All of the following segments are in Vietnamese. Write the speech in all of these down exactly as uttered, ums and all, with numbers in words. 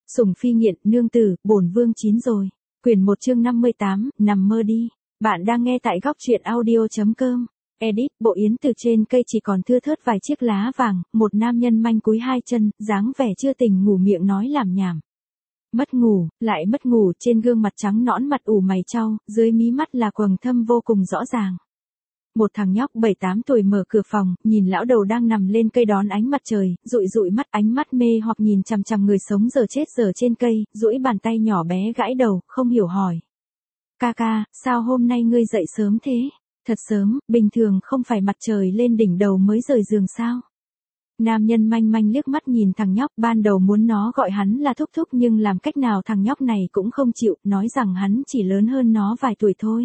Sủng phi nghiện, nương tử, bổn vương chín rồi. Quyển một chương năm mươi tám, nằm mơ đi. Bạn đang nghe tại góc truyện audio.com. Edit, bộ yến từ trên cây chỉ còn thưa thớt vài chiếc lá vàng, một nam nhân manh cúi hai chân, dáng vẻ chưa tỉnh ngủ miệng nói làm nhảm. Mất ngủ, lại mất ngủ, trên gương mặt trắng nõn mặt ủ mày chau, dưới mí mắt là quầng thâm vô cùng rõ ràng. Một thằng nhóc bảy tám tuổi mở cửa phòng, nhìn lão đầu đang nằm lên cây đón ánh mặt trời, dụi dụi mắt, ánh mắt mê hoặc nhìn chằm chằm người sống giờ chết giờ trên cây, duỗi bàn tay nhỏ bé gãi đầu, không hiểu hỏi. Ca ca, sao hôm nay ngươi dậy sớm thế? Thật sớm, bình thường không phải mặt trời lên đỉnh đầu mới rời giường sao? Nam nhân manh manh liếc mắt nhìn thằng nhóc, ban đầu muốn nó gọi hắn là thúc thúc nhưng làm cách nào thằng nhóc này cũng không chịu, nói rằng hắn chỉ lớn hơn nó vài tuổi thôi.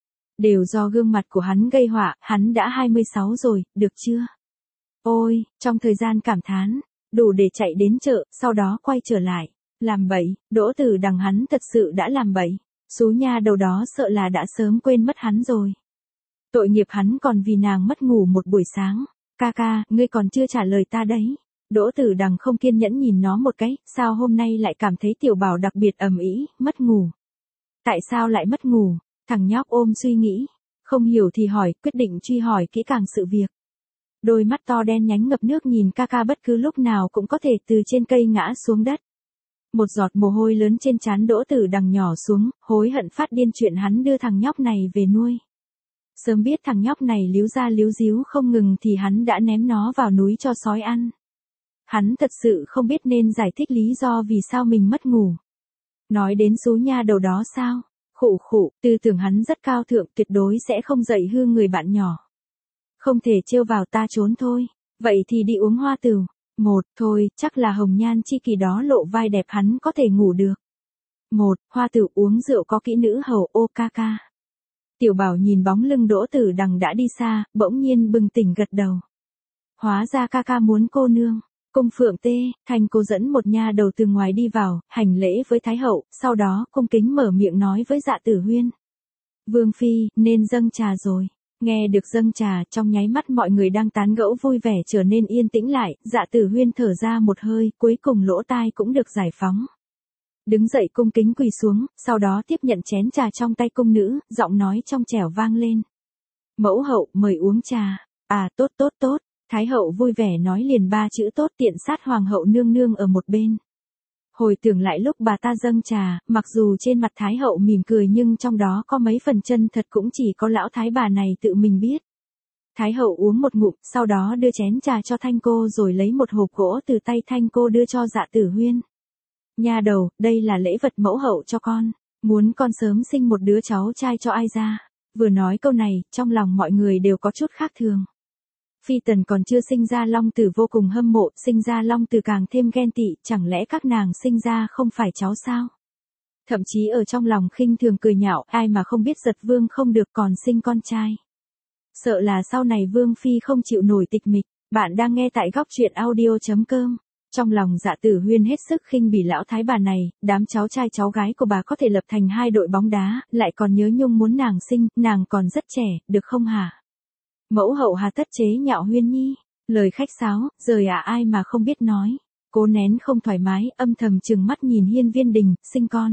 Đều do gương mặt của hắn gây họa, hắn đã hai mươi sáu rồi, được chưa? Ôi, trong thời gian cảm thán, đủ để chạy đến chợ, sau đó quay trở lại. Làm bậy, Đỗ Tử Đằng hắn thật sự đã làm bậy. Xú nha đầu đó sợ là đã sớm quên mất hắn rồi. Tội nghiệp hắn còn vì nàng mất ngủ một buổi sáng. Ca ca, ngươi còn chưa trả lời ta đấy. Đỗ Tử Đằng không kiên nhẫn nhìn nó một cái, sao hôm nay lại cảm thấy tiểu bảo đặc biệt ầm ĩ, mất ngủ. Tại sao lại mất ngủ? Thằng nhóc ôm suy nghĩ, không hiểu thì hỏi, quyết định truy hỏi kỹ càng sự việc. Đôi mắt to đen nhánh ngập nước nhìn ca ca bất cứ lúc nào cũng có thể từ trên cây ngã xuống đất. Một giọt mồ hôi lớn trên trán Đỗ Tử Đằng nhỏ xuống, hối hận phát điên chuyện hắn đưa thằng nhóc này về nuôi. Sớm biết thằng nhóc này líu ra líu díu không ngừng thì hắn đã ném nó vào núi cho sói ăn. Hắn thật sự không biết nên giải thích lý do vì sao mình mất ngủ. Nói đến số nha đầu đó sao? Khụ khụ, tư tưởng hắn rất cao thượng, tuyệt đối sẽ không dạy hư người bạn nhỏ. Không thể trêu vào ta trốn thôi. Vậy thì đi uống hoa tửu. Một, thôi, chắc là hồng nhan chi kỳ đó lộ vai đẹp hắn có thể ngủ được. Một, hoa tửu uống rượu có kỹ nữ hầu ô ca ca. Tiểu bảo nhìn bóng lưng Đỗ Tử Đằng đã đi xa, bỗng nhiên bừng tỉnh gật đầu. Hóa ra ca ca muốn cô nương. Cung Phượng Tê, Thành cô dẫn một nha đầu từ ngoài đi vào, hành lễ với Thái hậu, sau đó cung kính mở miệng nói với Dạ Tử Huyên. Vương phi, nên dâng trà rồi. Nghe được dâng trà, trong nháy mắt mọi người đang tán gẫu vui vẻ trở nên yên tĩnh lại, Dạ Tử Huyên thở ra một hơi, cuối cùng lỗ tai cũng được giải phóng. Đứng dậy cung kính quỳ xuống, sau đó tiếp nhận chén trà trong tay cung nữ, giọng nói trong trẻo vang lên. Mẫu hậu, mời uống trà. À, tốt tốt tốt. Thái hậu vui vẻ nói liền ba chữ tốt tiện sát hoàng hậu nương nương ở một bên. Hồi tưởng lại lúc bà ta dâng trà, mặc dù trên mặt Thái hậu mỉm cười nhưng trong đó có mấy phần chân thật cũng chỉ có lão thái bà này tự mình biết. Thái hậu uống một ngụm, sau đó đưa chén trà cho Thanh cô rồi lấy một hộp gỗ từ tay Thanh cô đưa cho Dạ Tử Huyên. Nha đầu, đây là lễ vật mẫu hậu cho con, muốn con sớm sinh một đứa cháu trai cho ai ra. Vừa nói câu này, trong lòng mọi người đều có chút khác thường. Phi tần còn chưa sinh ra long tử vô cùng hâm mộ, sinh ra long tử càng thêm ghen tị, chẳng lẽ các nàng sinh ra không phải cháu sao? Thậm chí ở trong lòng khinh thường cười nhạo, ai mà không biết giật vương không được còn sinh con trai. Sợ là sau này vương phi không chịu nổi tịch mịch. Bạn đang nghe tại góc truyện audio.com. Trong lòng Dạ Tử Huyên hết sức khinh bỉ lão thái bà này, đám cháu trai cháu gái của bà có thể lập thành hai đội bóng đá, lại còn nhớ nhung muốn nàng sinh, nàng còn rất trẻ, được không hả? Mẫu hậu hà tất chế nhạo Huyên nhi, lời khách sáo, rời à ai mà không biết nói. Cố nén không thoải mái, âm thầm trừng mắt nhìn Hiên Viên Đình, sinh con.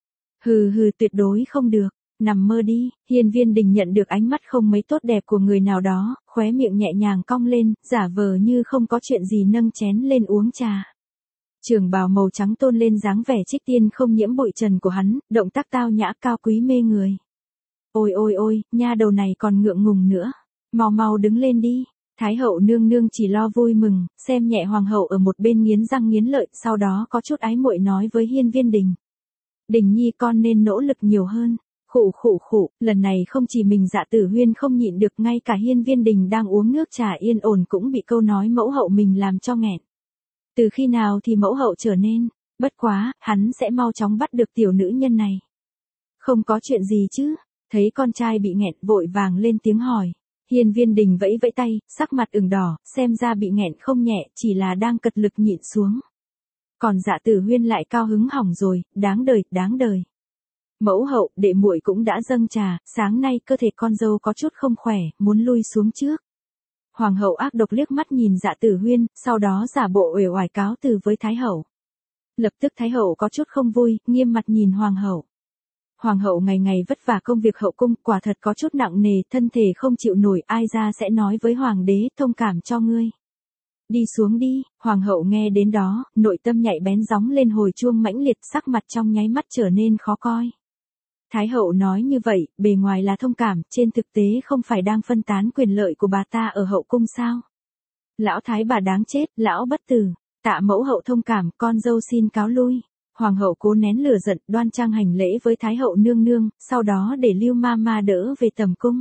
Hừ hừ tuyệt đối không được, nằm mơ đi. Hiên Viên Đình nhận được ánh mắt không mấy tốt đẹp của người nào đó, khóe miệng nhẹ nhàng cong lên, giả vờ như không có chuyện gì nâng chén lên uống trà. Trường bào màu trắng tôn lên dáng vẻ trích tiên không nhiễm bụi trần của hắn, động tác tao nhã cao quý mê người. Ôi ôi ôi, nha đầu này còn ngượng ngùng nữa. Mau mau đứng lên đi. Thái hậu nương nương chỉ lo vui mừng, xem nhẹ hoàng hậu ở một bên nghiến răng nghiến lợi, sau đó có chút ái muội nói với Hiên Viên Đình. Đình nhi con nên nỗ lực nhiều hơn. Khụ khụ khụ, lần này không chỉ mình Dạ Tử Huyên không nhịn được, ngay cả Hiên Viên Đình đang uống nước trà yên ổn cũng bị câu nói mẫu hậu mình làm cho nghẹn. Từ khi nào thì mẫu hậu trở nên, bất quá, hắn sẽ mau chóng bắt được tiểu nữ nhân này. Không có chuyện gì chứ, thấy con trai bị nghẹn vội vàng lên tiếng hỏi. Hiên Viên Đình vẫy vẫy tay, sắc mặt ửng đỏ, xem ra bị nghẹn không nhẹ, chỉ là đang cật lực nhịn xuống. Còn Dạ Tử Huyên lại cao hứng hỏng rồi, đáng đời, đáng đời. Mẫu hậu, đệ muội cũng đã dâng trà, sáng nay cơ thể con dâu có chút không khỏe, muốn lui xuống trước. Hoàng hậu ác độc liếc mắt nhìn Dạ Tử Huyên, sau đó giả bộ uể oải cáo từ với Thái hậu. Lập tức Thái hậu có chút không vui, nghiêm mặt nhìn hoàng hậu. Hoàng hậu ngày ngày vất vả công việc hậu cung, quả thật có chút nặng nề, thân thể không chịu nổi, ai ra sẽ nói với hoàng đế, thông cảm cho ngươi. Đi xuống đi, hoàng hậu nghe đến đó, nội tâm nhạy bén gióng lên hồi chuông mãnh liệt, sắc mặt trong nháy mắt trở nên khó coi. Thái hậu nói như vậy, bề ngoài là thông cảm, trên thực tế không phải đang phân tán quyền lợi của bà ta ở hậu cung sao? Lão thái bà đáng chết, lão bất tử, tạ mẫu hậu thông cảm, con dâu xin cáo lui. Hoàng hậu cố nén lửa giận, đoan trang hành lễ với thái hậu nương nương, sau đó để Lưu ma ma đỡ về tầm cung.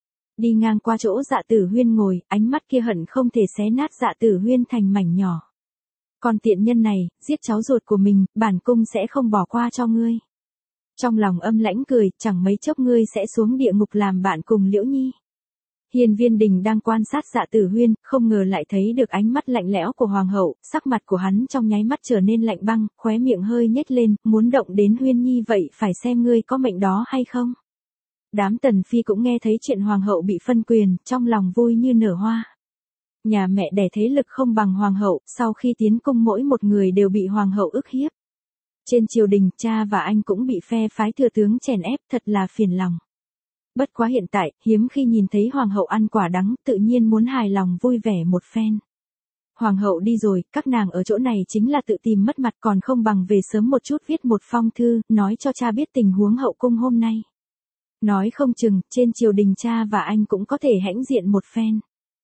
Đi ngang qua chỗ Dạ Tử Huyên ngồi, ánh mắt kia hận không thể xé nát Dạ Tử Huyên thành mảnh nhỏ. Còn tiện nhân này, giết cháu ruột của mình, bản cung sẽ không bỏ qua cho ngươi. Trong lòng âm lãnh cười, chẳng mấy chốc ngươi sẽ xuống địa ngục làm bạn cùng Liễu Nhi. Hiên Viên Đình đang quan sát Dạ Tử Huyên, không ngờ lại thấy được ánh mắt lạnh lẽo của hoàng hậu, sắc mặt của hắn trong nháy mắt trở nên lạnh băng, khóe miệng hơi nhếch lên, muốn động đến Huyên Nhi vậy phải xem ngươi có mệnh đó hay không. Đám tần phi cũng nghe thấy chuyện hoàng hậu bị phân quyền, trong lòng vui như nở hoa. Nhà mẹ đẻ thế lực không bằng hoàng hậu, sau khi tiến cung mỗi một người đều bị hoàng hậu ức hiếp. Trên triều đình, cha và anh cũng bị phe phái thừa tướng chèn ép, thật là phiền lòng. Bất quá hiện tại, hiếm khi nhìn thấy hoàng hậu ăn quả đắng, tự nhiên muốn hài lòng vui vẻ một phen. Hoàng hậu đi rồi, các nàng ở chỗ này chính là tự tìm mất mặt, còn không bằng về sớm một chút viết một phong thư, nói cho cha biết tình huống hậu cung hôm nay. Nói không chừng, trên triều đình cha và anh cũng có thể hãnh diện một phen.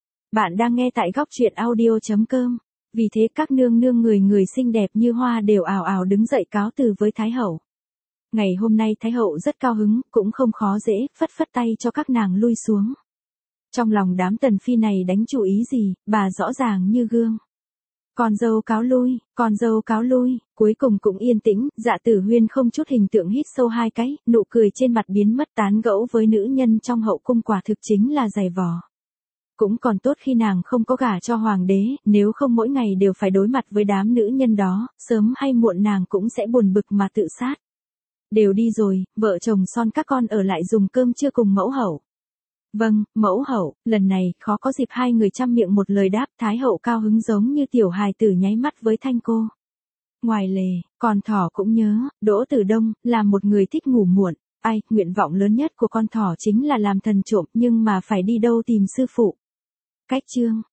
Bạn đang nghe tại góc truyện audio chấm com. Vì thế các nương nương người người xinh đẹp như hoa đều ào ào đứng dậy cáo từ với Thái hậu. Ngày hôm nay Thái hậu rất cao hứng, cũng không khó dễ, phất phất tay cho các nàng lui xuống. Trong lòng đám tần phi này đánh chủ ý gì, bà rõ ràng như gương. Con dâu cáo lui, con dâu cáo lui, cuối cùng cũng yên tĩnh, Dạ Tử Huyên không chút hình tượng hít sâu hai cái, nụ cười trên mặt biến mất, tán gẫu với nữ nhân trong hậu cung quả thực chính là dày vò. Cũng còn tốt khi nàng không có gả cho hoàng đế, nếu không mỗi ngày đều phải đối mặt với đám nữ nhân đó, sớm hay muộn nàng cũng sẽ buồn bực mà tự sát. Đều đi rồi, vợ chồng son các con ở lại dùng cơm trưa cùng mẫu hậu. Vâng, mẫu hậu, lần này khó có dịp hai người chăm miệng một lời đáp, Thái hậu cao hứng giống như tiểu hài tử nháy mắt với Thanh cô. Ngoài lề, con thỏ cũng nhớ, Đỗ Tử Đông, là một người thích ngủ muộn, ai, nguyện vọng lớn nhất của con thỏ chính là làm thần trộm, nhưng mà phải đi đâu tìm sư phụ. Cách chương